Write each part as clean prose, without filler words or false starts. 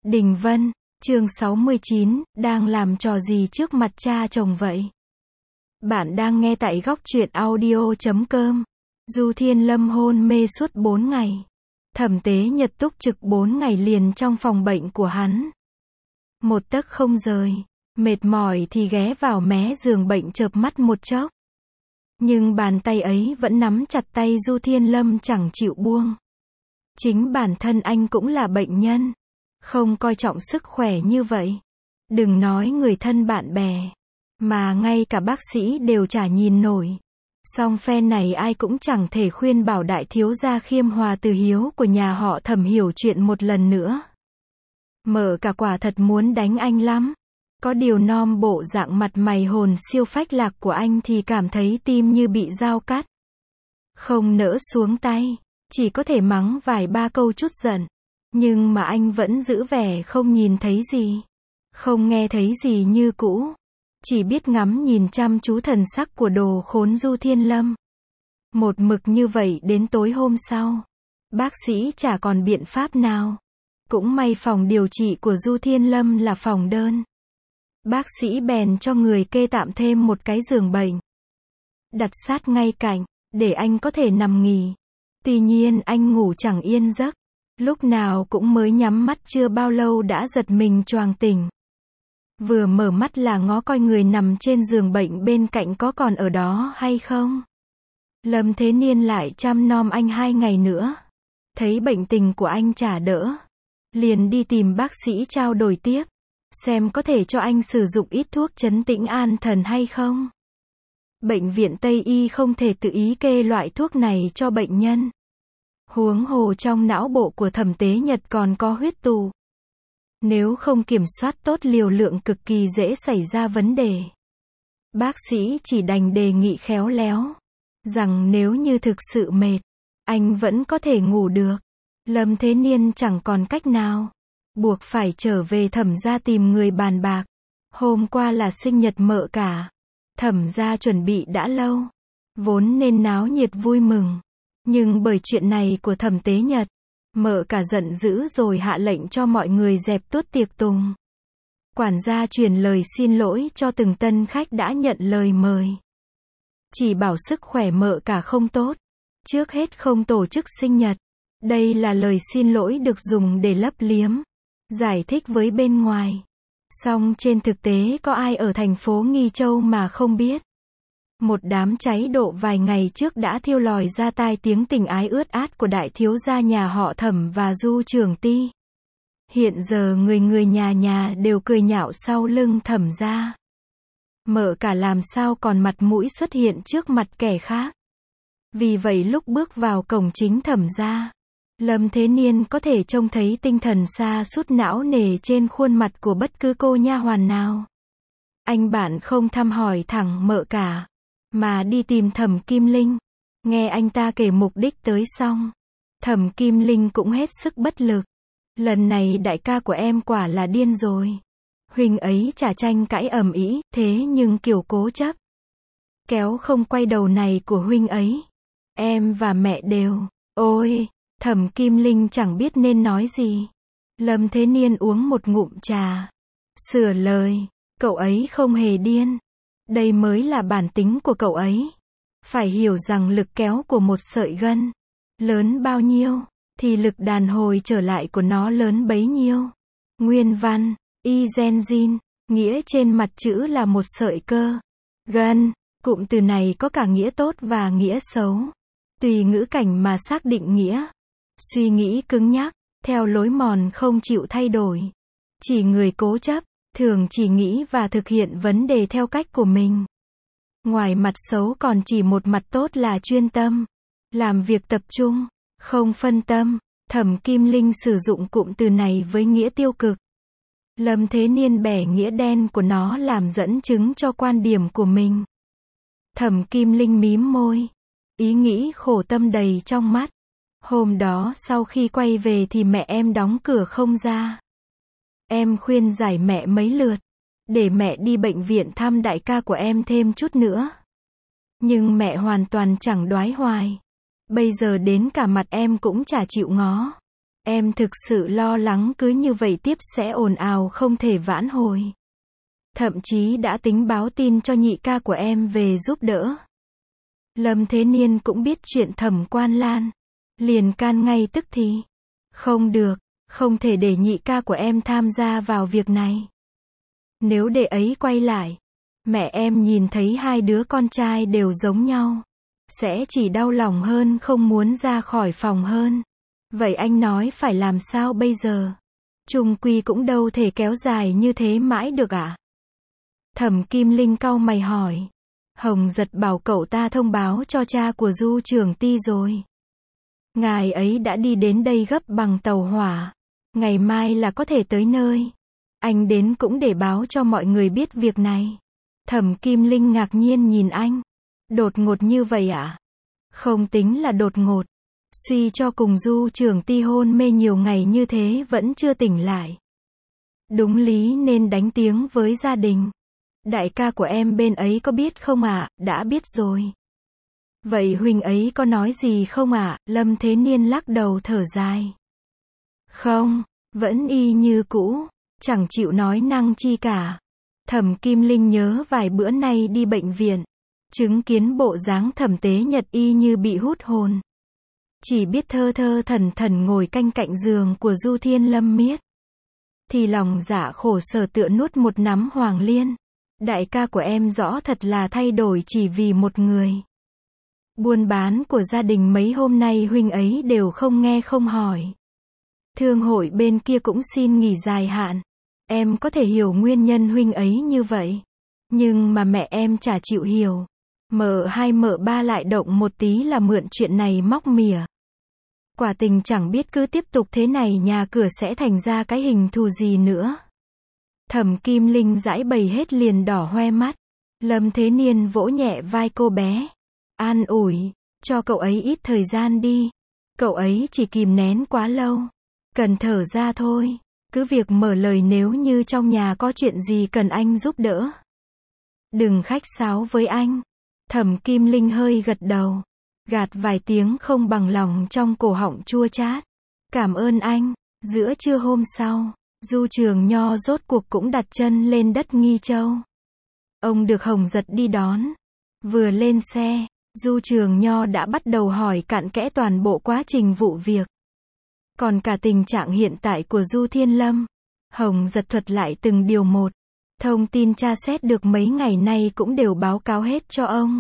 Đình Vân, chương 69, đang làm trò gì trước mặt cha chồng vậy? Bạn đang nghe tại góc truyện audio.com. Du Thiên Lâm hôn mê suốt 4 ngày. Thẩm Tế Nhật túc trực 4 ngày liền trong phòng bệnh của hắn. Một tấc không rời. Mệt mỏi thì ghé vào mé giường bệnh chợp mắt một chốc. Nhưng bàn tay ấy vẫn nắm chặt tay Du Thiên Lâm chẳng chịu buông. Chính bản thân anh cũng là bệnh nhân. Không coi trọng sức khỏe như vậy. Đừng nói người thân bạn bè. Mà ngay cả bác sĩ đều chả nhìn nổi. Song phen này ai cũng chẳng thể khuyên bảo đại thiếu gia Khiêm Hòa Từ Hiếu của nhà họ Thẩm hiểu chuyện một lần nữa. Mở cả quả thật muốn đánh anh lắm. Có điều nom bộ dạng mặt mày hồn siêu phách lạc của anh thì cảm thấy tim như bị dao cắt. Không nỡ xuống tay. Chỉ có thể mắng vài ba câu chút giận. Nhưng mà anh vẫn giữ vẻ không nhìn thấy gì. Không nghe thấy gì như cũ. Chỉ biết ngắm nhìn chăm chú thần sắc của đồ khốn Du Thiên Lâm. Một mực như vậy đến tối hôm sau. Bác sĩ chả còn biện pháp nào. Cũng may phòng điều trị của Du Thiên Lâm là phòng đơn. Bác sĩ bèn cho người kê tạm thêm một cái giường bệnh. Đặt sát ngay cạnh, để anh có thể nằm nghỉ. Tuy nhiên anh ngủ chẳng yên giấc. Lúc nào cũng mới nhắm mắt chưa bao lâu đã giật mình choàng tỉnh. Vừa mở mắt là ngó coi người nằm trên giường bệnh bên cạnh có còn ở đó hay không. Lâm Thế Niên lại chăm nom anh 2 ngày nữa. Thấy bệnh tình của anh chả đỡ. Liền đi tìm bác sĩ trao đổi tiếp. Xem có thể cho anh sử dụng ít thuốc trấn tĩnh an thần hay không. Bệnh viện Tây Y không thể tự ý kê loại thuốc này cho bệnh nhân. Huống hồ trong não bộ của Thẩm Tế Nhật còn có huyết tụ. Nếu không kiểm soát tốt liều lượng cực kỳ dễ xảy ra vấn đề. Bác sĩ chỉ đành đề nghị khéo léo. Rằng nếu như thực sự mệt, anh vẫn có thể ngủ được. Lâm Thế Niên chẳng còn cách nào. Buộc phải trở về Thẩm gia tìm người bàn bạc. Hôm qua là sinh nhật mợ cả. Thẩm gia chuẩn bị đã lâu. Vốn nên náo nhiệt vui mừng. Nhưng bởi chuyện này của Thẩm Tế Nhật, mợ cả giận dữ rồi hạ lệnh cho mọi người dẹp tuốt tiệc tùng. Quản gia truyền lời xin lỗi cho từng tân khách đã nhận lời mời. Chỉ bảo sức khỏe mợ cả không tốt. Trước hết không tổ chức sinh nhật. Đây là lời xin lỗi được dùng để lấp liếm. Giải thích với bên ngoài. Song trên thực tế có ai ở thành phố Nghi Châu mà không biết. Một đám cháy độ vài ngày trước đã thiêu lòi ra tai tiếng tình ái ướt át của đại thiếu gia nhà họ Thẩm và Du Trường Ti. Hiện giờ người người nhà nhà đều cười nhạo sau lưng Thẩm gia. Mợ cả làm sao còn mặt mũi xuất hiện trước mặt kẻ khác. Vì vậy lúc bước vào cổng chính Thẩm gia, Lâm Thế Niên có thể trông thấy tinh thần sa sút não nề trên khuôn mặt của bất cứ cô nha hoàn nào. Anh bạn không thăm hỏi thẳng mợ cả, mà đi tìm Thẩm Kim Linh. Nghe anh ta kể mục đích tới xong, Thẩm Kim Linh cũng hết sức bất lực. Lần này đại ca của em quả là điên rồi. Huynh ấy chả tranh cãi ầm ĩ, thế nhưng kiểu cố chấp. Kéo không quay đầu này của huynh ấy. Em và mẹ đều, ôi, Thẩm Kim Linh chẳng biết nên nói gì. Lâm Thế Niên uống một ngụm trà. Sửa lời, cậu ấy không hề điên. Đây mới là bản tính của cậu ấy. Phải hiểu rằng lực kéo của một sợi gân lớn bao nhiêu, thì lực đàn hồi trở lại của nó lớn bấy nhiêu. Nguyên văn, Izenzin, nghĩa trên mặt chữ là một sợi cơ. Gân, cụm từ này có cả nghĩa tốt và nghĩa xấu. Tùy ngữ cảnh mà xác định nghĩa. Suy nghĩ cứng nhắc, theo lối mòn không chịu thay đổi. Chỉ người cố chấp, thường chỉ nghĩ và thực hiện vấn đề theo cách của mình. Ngoài mặt xấu còn chỉ một mặt tốt là chuyên tâm. Làm việc tập trung, không phân tâm. Thẩm Kim Linh sử dụng cụm từ này với nghĩa tiêu cực. Lâm Thế Niên bẻ nghĩa đen của nó làm dẫn chứng cho quan điểm của mình. Thẩm Kim Linh mím môi. Ý nghĩ khổ tâm đầy trong mắt. Hôm đó sau khi quay về thì mẹ em đóng cửa không ra. Em khuyên giải mẹ mấy lượt. Để mẹ đi bệnh viện thăm đại ca của em thêm chút nữa. Nhưng mẹ hoàn toàn chẳng đoái hoài. Bây giờ đến cả mặt em cũng chả chịu ngó. Em thực sự lo lắng cứ như vậy tiếp sẽ ồn ào không thể vãn hồi. Thậm chí đã tính báo tin cho nhị ca của em về giúp đỡ. Lâm Thế Niên cũng biết chuyện Thẩm Quan Lan. Liền can ngay tức thì. Không được, không thể để nhị ca của em tham gia vào việc này. Nếu để ấy quay lại, mẹ em nhìn thấy hai đứa con trai đều giống nhau, sẽ chỉ đau lòng hơn không muốn ra khỏi phòng hơn. Vậy anh nói phải làm sao bây giờ? Chung quy cũng đâu thể kéo dài như thế mãi được ạ. Thẩm Kim Linh cau mày hỏi. Hồng Giật bảo cậu ta thông báo cho cha của Du Trường Ty rồi. Ngài ấy đã đi đến đây gấp bằng tàu hỏa. Ngày mai là có thể tới nơi. Anh đến cũng để báo cho mọi người biết việc này. Thẩm Kim Linh ngạc nhiên nhìn anh. Đột ngột như vậy ạ? Không tính là đột ngột. Suy cho cùng Du Trường Ty hôn mê nhiều ngày như thế vẫn chưa tỉnh lại. Đúng lý nên đánh tiếng với gia đình. Đại ca của em bên ấy có biết không ạ? Đã biết rồi. Vậy huynh ấy có nói gì không ạ? Lâm Thế Niên lắc đầu thở dài. Không, vẫn y như cũ, chẳng chịu nói năng chi cả. Thẩm Kim Linh nhớ vài bữa nay đi bệnh viện, chứng kiến bộ dáng Thẩm Tế Nhật y như bị hút hồn. Chỉ biết thơ thơ thẩn thẩn ngồi canh cạnh giường của Du Thiên Lâm Miết. Thì lòng dạ khổ sở tựa nuốt một nắm hoàng liên. Đại ca của em rõ thật là thay đổi chỉ vì một người. Buôn bán của gia đình mấy hôm nay huynh ấy đều không nghe không hỏi. Thương hội bên kia cũng xin nghỉ dài hạn. Em có thể hiểu nguyên nhân huynh ấy như vậy. Nhưng mà mẹ em chả chịu hiểu. Mợ hai mợ ba lại động một tí là mượn chuyện này móc mỉa. Quả tình chẳng biết cứ tiếp tục thế này nhà cửa sẽ thành ra cái hình thù gì nữa. Thẩm Kim Linh giãi bày hết liền đỏ hoe mắt. Lâm Thế Niên vỗ nhẹ vai cô bé. An ủi, cho cậu ấy ít thời gian đi. Cậu ấy chỉ kìm nén quá lâu. Cần thở ra thôi. Cứ việc mở lời nếu như trong nhà có chuyện gì cần anh giúp đỡ. Đừng khách sáo với anh. Thẩm Kim Linh hơi gật đầu. Gạt vài tiếng không bằng lòng trong cổ họng chua chát. Cảm ơn anh. Giữa trưa hôm sau, Du Trường Nho rốt cuộc cũng đặt chân lên đất Nghi Châu. Ông được Hồng Giật đi đón. Vừa lên xe, Du Trường Nho đã bắt đầu hỏi cặn kẽ toàn bộ quá trình vụ việc. Còn cả tình trạng hiện tại của Du Thiên Lâm. Hồng Giật thuật lại từng điều một. Thông tin tra xét được mấy ngày nay cũng đều báo cáo hết cho ông.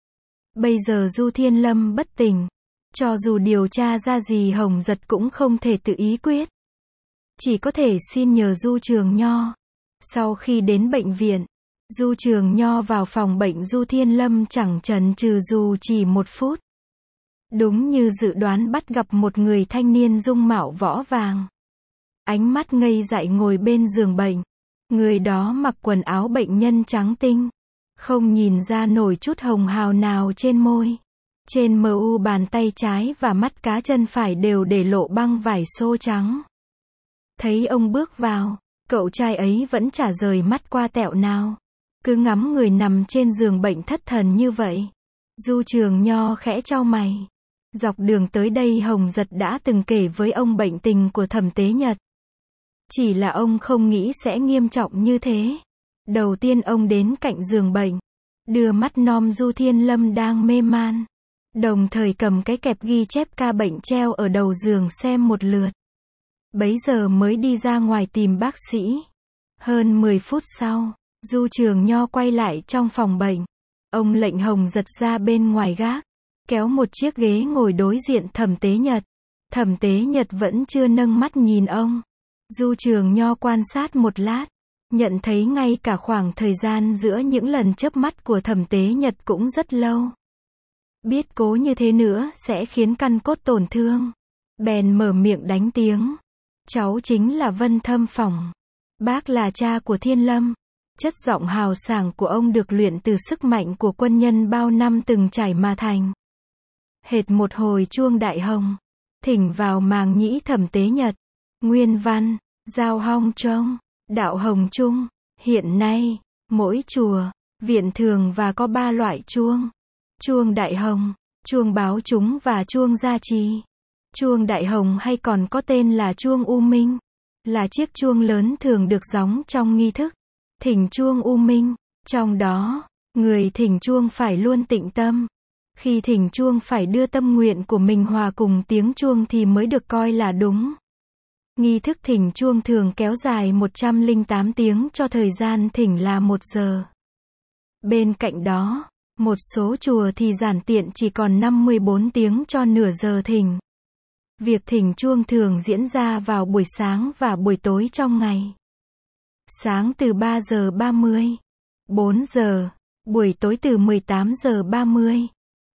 Bây giờ Du Thiên Lâm bất tỉnh. Cho dù điều tra ra gì Hồng Giật cũng không thể tự ý quyết. Chỉ có thể xin nhờ Du Trường Nho. Sau khi đến bệnh viện, Du Trường Nho vào phòng bệnh Du Thiên Lâm chẳng chần chừ dù chỉ một phút. Đúng như dự đoán bắt gặp một người thanh niên dung mạo võ vàng. Ánh mắt ngây dại ngồi bên giường bệnh. Người đó mặc quần áo bệnh nhân trắng tinh. Không nhìn ra nổi chút hồng hào nào trên môi. Trên mu bàn tay trái và mắt cá chân phải đều để lộ băng vải xô trắng. Thấy ông bước vào, cậu trai ấy vẫn chả rời mắt qua tẹo nào. Cứ ngắm người nằm trên giường bệnh thất thần như vậy. Du Trường Nho khẽ chau mày. Dọc đường tới đây Hồng Giật đã từng kể với ông bệnh tình của Thẩm Tế Nhật. Chỉ là ông không nghĩ sẽ nghiêm trọng như thế. Đầu tiên ông đến cạnh giường bệnh, đưa mắt nom Du Thiên Lâm đang mê man. Đồng thời cầm cái kẹp ghi chép ca bệnh treo ở đầu giường xem một lượt. Bấy giờ mới đi ra ngoài tìm bác sĩ. Hơn 10 phút sau, Du Trường Nho quay lại trong phòng bệnh. Ông lệnh Hồng Giật ra bên ngoài gác, kéo một chiếc ghế ngồi đối diện Thẩm Tế Nhật. Thẩm Tế Nhật vẫn chưa nâng mắt nhìn ông. Du Trường Nho quan sát một lát, nhận thấy ngay cả khoảng thời gian giữa những lần chớp mắt của Thẩm Tế Nhật cũng rất lâu. Biết cố như thế nữa sẽ khiến căn cốt tổn thương. Bèn mở miệng đánh tiếng. Cháu chính là Vân Thâm Phỏng. Bác là cha của Thiên Lâm. Chất giọng hào sảng của ông được luyện từ sức mạnh của quân nhân bao năm từng trải mà thành. Hệt một hồi chuông đại hồng. Thỉnh vào màng nhĩ Thẩm Tế Nhật. Nguyên văn, Giao Hong Trông, Đạo Hồng Trung. Hiện nay, mỗi chùa, viện thường và có 3 loại chuông. Chuông đại hồng, chuông báo chúng và chuông gia trì. Chuông đại hồng hay còn có tên là chuông u minh, là chiếc chuông lớn thường được gióng trong nghi thức thỉnh chuông u minh. Trong đó, người thỉnh chuông phải luôn tịnh tâm. Khi thỉnh chuông phải đưa tâm nguyện của mình hòa cùng tiếng chuông thì mới được coi là đúng. Nghi thức thỉnh chuông thường kéo dài 108 tiếng cho thời gian thỉnh là 1 giờ. Bên cạnh đó, một số chùa thì giản tiện chỉ còn 54 tiếng cho nửa giờ thỉnh. Việc thỉnh chuông thường diễn ra vào buổi sáng và buổi tối trong ngày. Sáng từ 3 giờ 30, 4 giờ, buổi tối từ 18 giờ 30,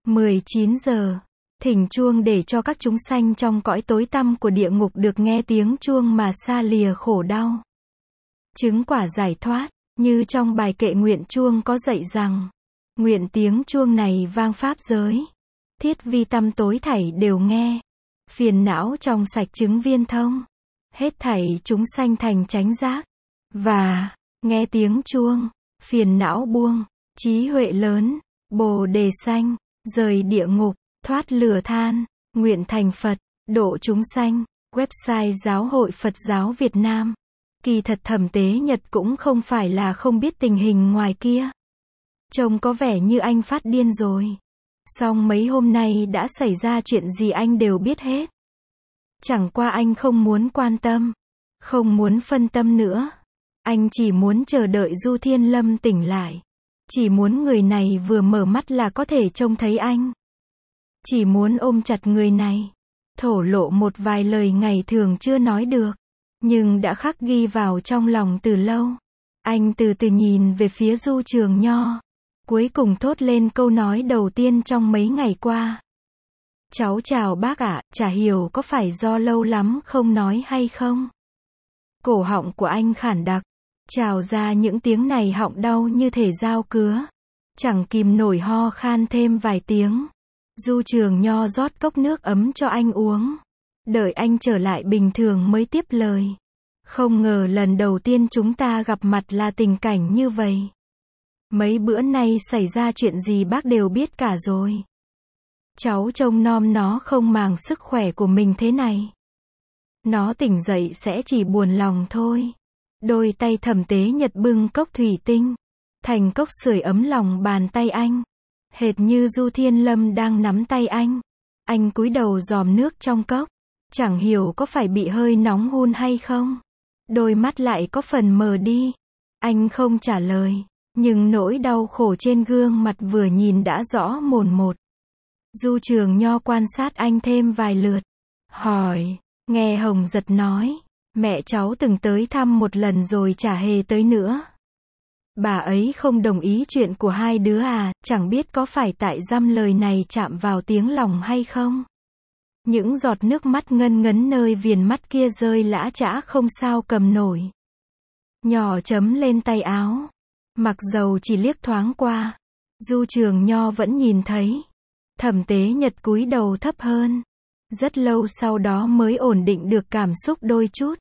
19 giờ. Thỉnh chuông để cho các chúng sanh trong cõi tối tăm của địa ngục được nghe tiếng chuông mà xa lìa khổ đau. Chứng quả giải thoát, như trong bài kệ nguyện chuông có dạy rằng, nguyện tiếng chuông này vang pháp giới. Thiết vi tâm tối thảy đều nghe. Phiền não trong sạch chứng viên thông. Hết thảy chúng sanh thành chánh giác. Và, nghe tiếng chuông, phiền não buông, trí huệ lớn, bồ đề sanh, rời địa ngục, thoát lửa than, nguyện thành Phật, độ chúng sanh. Website Giáo hội Phật giáo Việt Nam. Kỳ thật Thẩm Tế Nhật cũng không phải là không biết tình hình ngoài kia. Trông có vẻ như anh phát điên rồi. Song mấy hôm nay đã xảy ra chuyện gì anh đều biết hết. Chẳng qua anh không muốn quan tâm, không muốn phân tâm nữa. Anh chỉ muốn chờ đợi Du Thiên Lâm tỉnh lại. Chỉ muốn người này vừa mở mắt là có thể trông thấy anh. Chỉ muốn ôm chặt người này, thổ lộ một vài lời ngày thường chưa nói được, nhưng đã khắc ghi vào trong lòng từ lâu. Anh từ từ nhìn về phía Du Trường Nho, cuối cùng thốt lên câu nói đầu tiên trong mấy ngày qua. Cháu chào bác ạ, chả hiểu có phải do lâu lắm không nói hay không? Cổ họng của anh khản đặc, trào ra những tiếng này họng đau như thể dao cứa. Chẳng kìm nổi ho khan thêm vài tiếng. Du Trường Nho rót cốc nước ấm cho anh uống. Đợi anh trở lại bình thường mới tiếp lời. Không ngờ lần đầu tiên chúng ta gặp mặt là tình cảnh như vậy. Mấy bữa nay xảy ra chuyện gì bác đều biết cả rồi. Cháu trông nom nó không màng sức khỏe của mình thế này. Nó tỉnh dậy sẽ chỉ buồn lòng thôi. Đôi tay Thẩm Tế Nhật bưng cốc thủy tinh. Thành cốc sưởi ấm lòng bàn tay anh. Hệt như Du Thiên Lâm đang nắm tay anh. Anh cúi đầu dòm nước trong cốc. Chẳng hiểu có phải bị hơi nóng hun hay không. Đôi mắt lại có phần mờ đi. Anh không trả lời. Nhưng nỗi đau khổ trên gương mặt vừa nhìn đã rõ mồn một. Du Trường Nho quan sát anh thêm vài lượt. Hỏi. Nghe Hồng Giật nói. Mẹ cháu từng tới thăm một lần rồi chả hề tới nữa. Bà ấy không đồng ý chuyện của hai đứa à, chẳng biết có phải tại dăm lời này chạm vào tiếng lòng hay không. Những giọt nước mắt ngân ngấn nơi viền mắt kia rơi lã chã không sao cầm nổi. Nhỏ chấm lên tay áo. Mặc dầu chỉ liếc thoáng qua, Du Trường Nho vẫn nhìn thấy. Thẩm Tế Nhật cúi đầu thấp hơn. Rất lâu sau đó mới ổn định được cảm xúc đôi chút.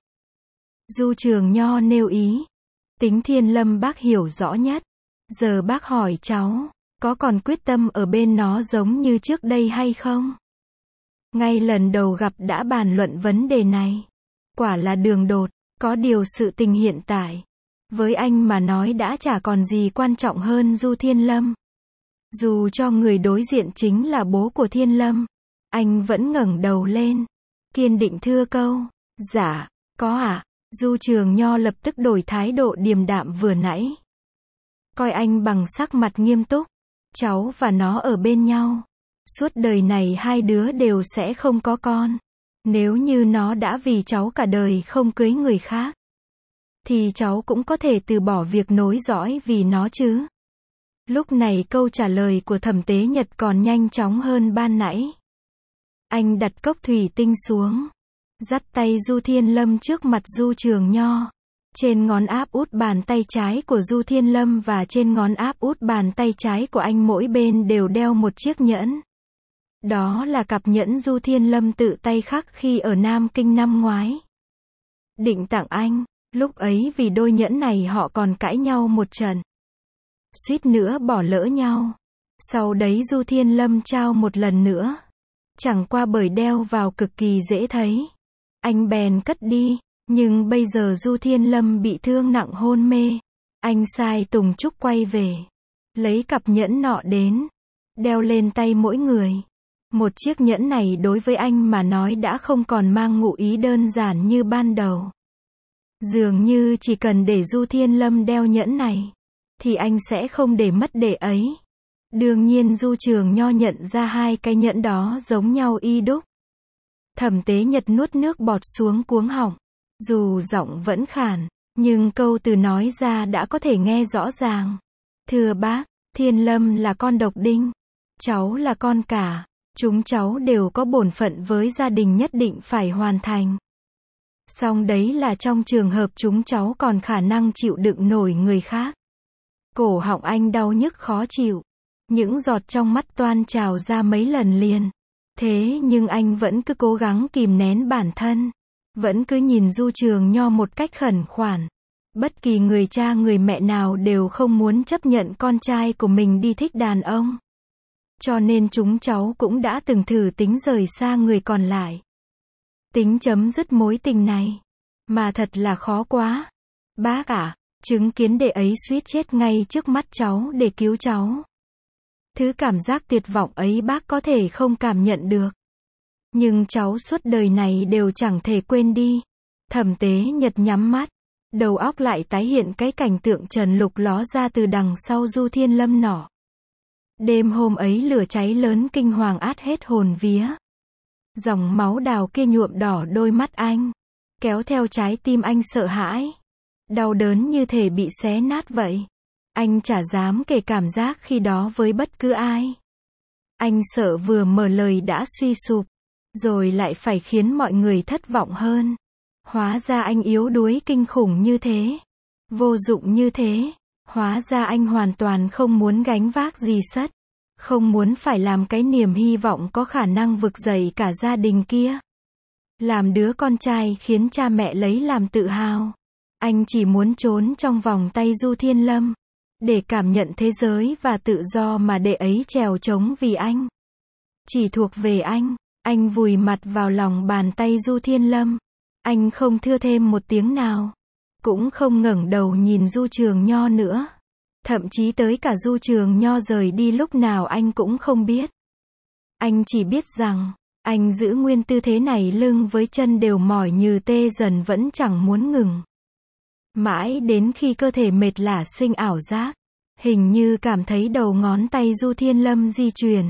Du Trường Nho nêu ý. Tính Thiên Lâm bác hiểu rõ nhất. Giờ bác hỏi cháu, có còn quyết tâm ở bên nó giống như trước đây hay không? Ngay lần đầu gặp đã bàn luận vấn đề này. Quả là đường đột, có điều sự tình hiện tại. Với anh mà nói đã chả còn gì quan trọng hơn Du Thiên Lâm. Dù cho người đối diện chính là bố của Thiên Lâm. Anh vẫn ngẩng đầu lên. Kiên định thưa câu. Dạ, có ạ. Du Trường Nho lập tức đổi thái độ điềm đạm vừa nãy. Coi anh bằng sắc mặt nghiêm túc. Cháu và nó ở bên nhau. Suốt đời này hai đứa đều sẽ không có con. Nếu như nó đã vì cháu cả đời không cưới người khác, thì cháu cũng có thể từ bỏ việc nối dõi vì nó chứ. Lúc này câu trả lời của Thẩm Tế Nhật còn nhanh chóng hơn ban nãy. Anh đặt cốc thủy tinh xuống. Dắt tay Du Thiên Lâm trước mặt Du Trường Nho. Trên ngón áp út bàn tay trái của Du Thiên Lâm và trên ngón áp út bàn tay trái của anh mỗi bên đều đeo một chiếc nhẫn. Đó là cặp nhẫn Du Thiên Lâm tự tay khắc khi ở Nam Kinh năm ngoái. Định tặng anh, lúc ấy vì đôi nhẫn này họ còn cãi nhau một trận. Suýt nữa bỏ lỡ nhau. Sau đấy Du Thiên Lâm trao một lần nữa. Chẳng qua bởi đeo vào cực kỳ dễ thấy. Anh bèn cất đi, nhưng bây giờ Du Thiên Lâm bị thương nặng hôn mê. Anh sai Tùng Trúc quay về, lấy cặp nhẫn nọ đến, đeo lên tay mỗi người. Một chiếc nhẫn này đối với anh mà nói đã không còn mang ngụ ý đơn giản như ban đầu. Dường như chỉ cần để Du Thiên Lâm đeo nhẫn này, thì anh sẽ không để mất để ấy. Đương nhiên Du Trường Nho nhận ra hai cái nhẫn đó giống nhau y đúc. Thẩm Tế Nhật nuốt nước bọt xuống cuống họng. Dù giọng vẫn khàn, nhưng câu từ nói ra đã có thể nghe rõ ràng. Thưa bác, Thiên Lâm là con độc đinh. Cháu là con cả. Chúng cháu đều có bổn phận với gia đình nhất định phải hoàn thành. Song đấy là trong trường hợp chúng cháu còn khả năng chịu đựng nổi người khác. Cổ họng anh đau nhức khó chịu. Những giọt trong mắt toan trào ra mấy lần liền. Thế nhưng anh vẫn cứ cố gắng kìm nén bản thân. Vẫn cứ nhìn Du Trường Nho một cách khẩn khoản. Bất kỳ người cha người mẹ nào đều không muốn chấp nhận con trai của mình đi thích đàn ông. Cho nên chúng cháu cũng đã từng thử tính rời xa người còn lại. Tính chấm dứt mối tình này. Mà thật là khó quá. Bác ạ, chứng kiến đệ ấy suýt chết ngay trước mắt cháu để cứu cháu. Thứ cảm giác tuyệt vọng ấy bác có thể không cảm nhận được. Nhưng cháu suốt đời này đều chẳng thể quên đi. Thẩm Tế Nhật nhắm mắt. Đầu óc lại tái hiện cái cảnh tượng Trần Lục ló ra từ đằng sau Du Thiên Lâm nọ. Đêm hôm ấy lửa cháy lớn kinh hoàng át hết hồn vía. Dòng máu đào kia nhuộm đỏ đôi mắt anh. Kéo theo trái tim anh sợ hãi. Đau đớn như thể bị xé nát vậy. Anh chả dám kể cảm giác khi đó với bất cứ ai. Anh sợ vừa mở lời đã suy sụp. Rồi lại phải khiến mọi người thất vọng hơn. Hóa ra anh yếu đuối kinh khủng như thế. Vô dụng như thế. Hóa ra anh hoàn toàn không muốn gánh vác gì sất. Không muốn phải làm cái niềm hy vọng có khả năng vực dậy cả gia đình kia. Làm đứa con trai khiến cha mẹ lấy làm tự hào. Anh chỉ muốn trốn trong vòng tay Du Thiên Lâm. Để cảm nhận thế giới và tự do mà đệ ấy trèo trống vì anh. Chỉ thuộc về anh. Anh vùi mặt vào lòng bàn tay Du Thiên Lâm. Anh không thưa thêm một tiếng nào. Cũng không ngẩng đầu nhìn Du Trường Nho nữa. Thậm chí tới cả Du Trường Nho rời đi lúc nào anh cũng không biết. Anh chỉ biết rằng, anh giữ nguyên tư thế này lưng với chân đều mỏi như tê dần vẫn chẳng muốn ngừng. Mãi đến khi cơ thể mệt lả sinh ảo giác. Hình như cảm thấy đầu ngón tay Du Thiên Lâm di chuyển.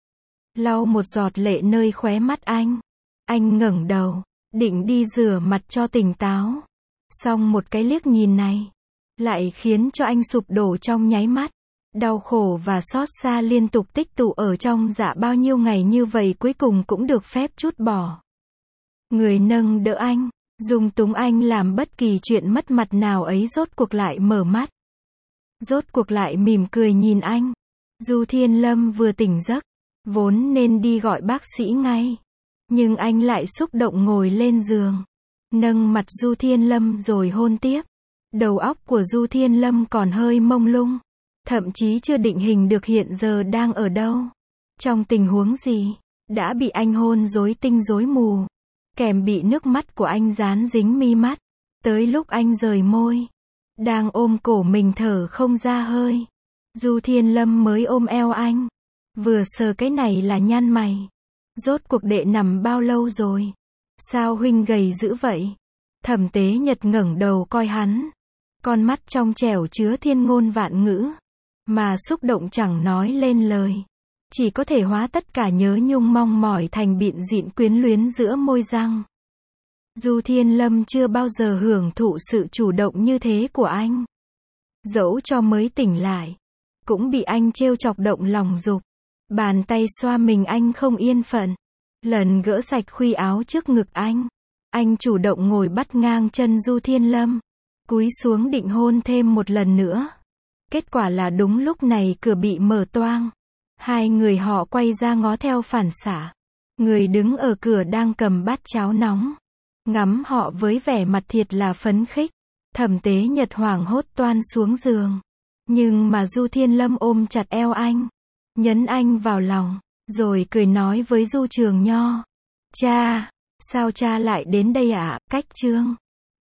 Lau một giọt lệ nơi khóe mắt anh. Anh ngẩng đầu, định đi rửa mặt cho tỉnh táo. Song một cái liếc nhìn này lại khiến cho anh sụp đổ trong nháy mắt. Đau khổ và xót xa liên tục tích tụ ở trong dạ bao nhiêu ngày như vậy cuối cùng cũng được phép trút bỏ. Người nâng đỡ anh, dung túng anh làm bất kỳ chuyện mất mặt nào ấy rốt cuộc lại mở mắt. Rốt cuộc lại mỉm cười nhìn anh. Du Thiên Lâm vừa tỉnh giấc, vốn nên đi gọi bác sĩ ngay. Nhưng anh lại xúc động ngồi lên giường. Nâng mặt Du Thiên Lâm rồi hôn tiếp. Đầu óc của Du Thiên Lâm còn hơi mông lung. Thậm chí chưa định hình được hiện giờ đang ở đâu. Trong tình huống gì. Đã bị anh hôn rối tinh rối mù. Kèm bị nước mắt của anh dán dính mi mắt. Tới lúc anh rời môi. Đang ôm cổ mình thở không ra hơi. Du Thiên Lâm mới ôm eo anh. Vừa sờ cái này là nhăn mày. Rốt cuộc đệ nằm bao lâu rồi? Sao huynh gầy dữ vậy? Thẩm Tế Nhật ngẩng đầu coi hắn. Con mắt trong trẻo chứa thiên ngôn vạn ngữ. Mà xúc động chẳng nói lên lời. Chỉ có thể hóa tất cả nhớ nhung mong mỏi thành bịn dịn quyến luyến giữa môi răng. Du Thiên Lâm chưa bao giờ hưởng thụ sự chủ động như thế của anh. Dẫu cho mới tỉnh lại, cũng bị anh trêu chọc động lòng dục. Bàn tay xoa mình anh không yên phận. Lần gỡ sạch khuy áo trước ngực anh chủ động ngồi bắt ngang chân Du Thiên Lâm. Cúi xuống định hôn thêm một lần nữa. Kết quả là đúng lúc này cửa bị mở toang. Hai người họ quay ra ngó theo phản xạ. Người đứng ở cửa đang cầm bát cháo nóng. Ngắm họ với vẻ mặt thiệt là phấn khích. Thẩm Tế Nhật hoảng hốt toan xuống giường. Nhưng mà Du Thiên Lâm ôm chặt eo anh. Nhấn anh vào lòng. rồi cười nói với Du Trường Nho. Cha, sao cha lại đến đây ạ? Cách Trương